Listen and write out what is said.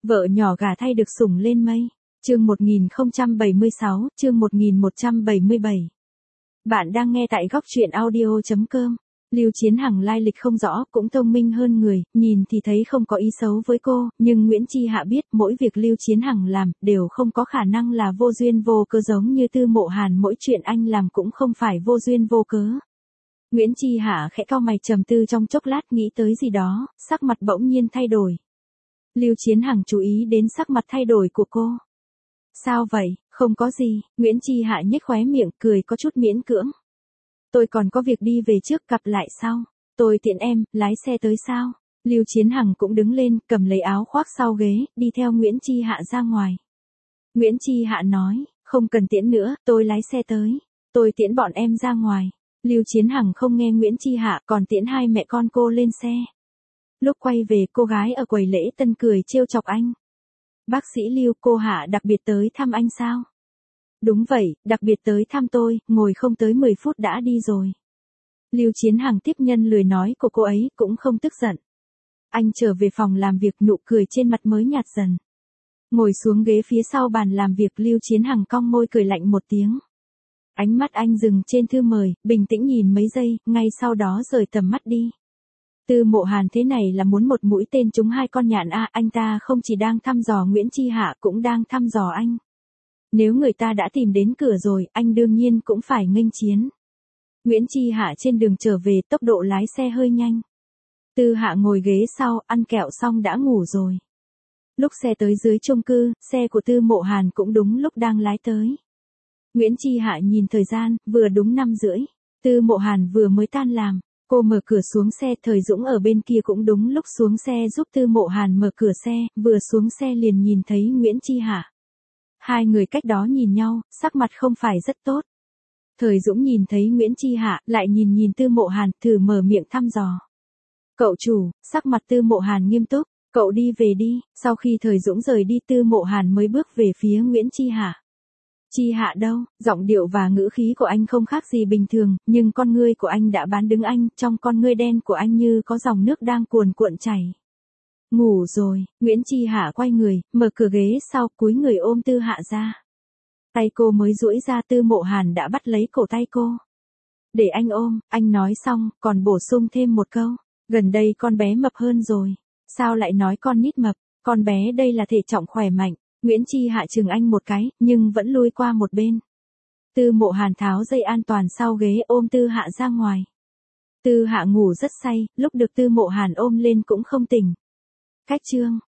Vợ nhỏ gả thay được sủng lên mây. Chương 1076, chương 1177. Bạn đang nghe tại góc truyện audio.com. Lưu Chiến Hằng lai lịch không rõ, cũng thông minh hơn người, nhìn thì thấy không có ý xấu với cô, nhưng Nguyễn Chi Hạ biết mỗi việc Lưu Chiến Hằng làm đều không có khả năng là vô duyên vô cớ, giống như Tư Mộ Hàn mỗi chuyện anh làm cũng không phải vô duyên vô cớ. Nguyễn Chi Hạ khẽ cau mày trầm tư trong chốc lát, nghĩ tới gì đó, sắc mặt bỗng nhiên thay đổi. Lưu Chiến Hằng chú ý đến sắc mặt thay đổi của cô. Sao vậy, không có gì, Nguyễn Chi Hạ nhếch khóe miệng, cười có chút miễn cưỡng. Tôi còn có việc đi về trước, gặp lại sau. Tôi tiện em, lái xe tới sao? Lưu Chiến Hằng cũng đứng lên, cầm lấy áo khoác sau ghế, đi theo Nguyễn Chi Hạ ra ngoài. Nguyễn Chi Hạ nói, không cần tiễn nữa, tôi lái xe tới. Tôi tiễn bọn em ra ngoài. Lưu Chiến Hằng không nghe Nguyễn Chi Hạ, còn tiễn hai mẹ con cô lên xe. Lúc quay về, cô gái ở quầy lễ tân cười trêu chọc anh. Bác sĩ Lưu, cô Hạ đặc biệt tới thăm anh sao? Đúng vậy, đặc biệt tới thăm tôi, ngồi không tới 10 phút đã đi rồi. Lưu Chiến Hằng tiếp nhân lời nói của cô ấy, cũng không tức giận. Anh trở về phòng làm việc, nụ cười trên mặt mới nhạt dần. Ngồi xuống ghế phía sau bàn làm việc, Lưu Chiến Hằng cong môi cười lạnh một tiếng. Ánh mắt anh dừng trên thư mời, bình tĩnh nhìn mấy giây, ngay sau đó rời tầm mắt đi. Tư Mộ Hàn thế này là muốn một mũi tên trúng hai con nhạn à, anh ta không chỉ đang thăm dò Nguyễn Chi Hạ, cũng đang thăm dò anh. Nếu người ta đã tìm đến cửa rồi, anh đương nhiên cũng phải nghênh chiến. Nguyễn Chi Hạ trên đường trở về, tốc độ lái xe hơi nhanh. Tư Hạ ngồi ghế sau, ăn kẹo xong đã ngủ rồi. Lúc xe tới dưới chung cư, xe của Tư Mộ Hàn cũng đúng lúc đang lái tới. Nguyễn Chi Hạ nhìn thời gian, vừa đúng 5:30. Tư Mộ Hàn vừa mới tan làm. Cô mở cửa xuống xe, Thời Dũng ở bên kia cũng đúng lúc xuống xe giúp Tư Mộ Hàn mở cửa xe, vừa xuống xe liền nhìn thấy Nguyễn Chi Hạ. Hai người cách đó nhìn nhau, sắc mặt không phải rất tốt. Thời Dũng nhìn thấy Nguyễn Chi Hạ, lại nhìn Tư Mộ Hàn, thử mở miệng thăm dò. Cậu chủ, sắc mặt Tư Mộ Hàn nghiêm túc, cậu đi về đi. Sau khi Thời Dũng rời đi, Tư Mộ Hàn mới bước về phía Nguyễn Chi Hạ. Chi Hạ đâu? Giọng điệu và ngữ khí của anh không khác gì bình thường, nhưng con ngươi của anh đã bán đứng anh, trong con ngươi đen của anh như có dòng nước đang cuồn cuộn chảy. Ngủ rồi. Nguyễn Chi Hạ quay người, mở cửa ghế sau, cúi người ôm Tư Hạ ra. Tay cô mới duỗi ra, Tư Mộ Hàn đã bắt lấy cổ tay cô. Để anh ôm, anh nói xong, còn bổ sung thêm một câu. Gần đây con bé mập hơn rồi. Sao lại nói con nít mập? Con bé đây là thể trọng khỏe mạnh. Nguyễn Chi Hạ chừng anh một cái, nhưng vẫn lui qua một bên. Tư Mộ Hàn tháo dây an toàn sau ghế, ôm Tư Hạ ra ngoài. Tư Hạ ngủ rất say, lúc được Tư Mộ Hàn ôm lên cũng không tỉnh. Cách chương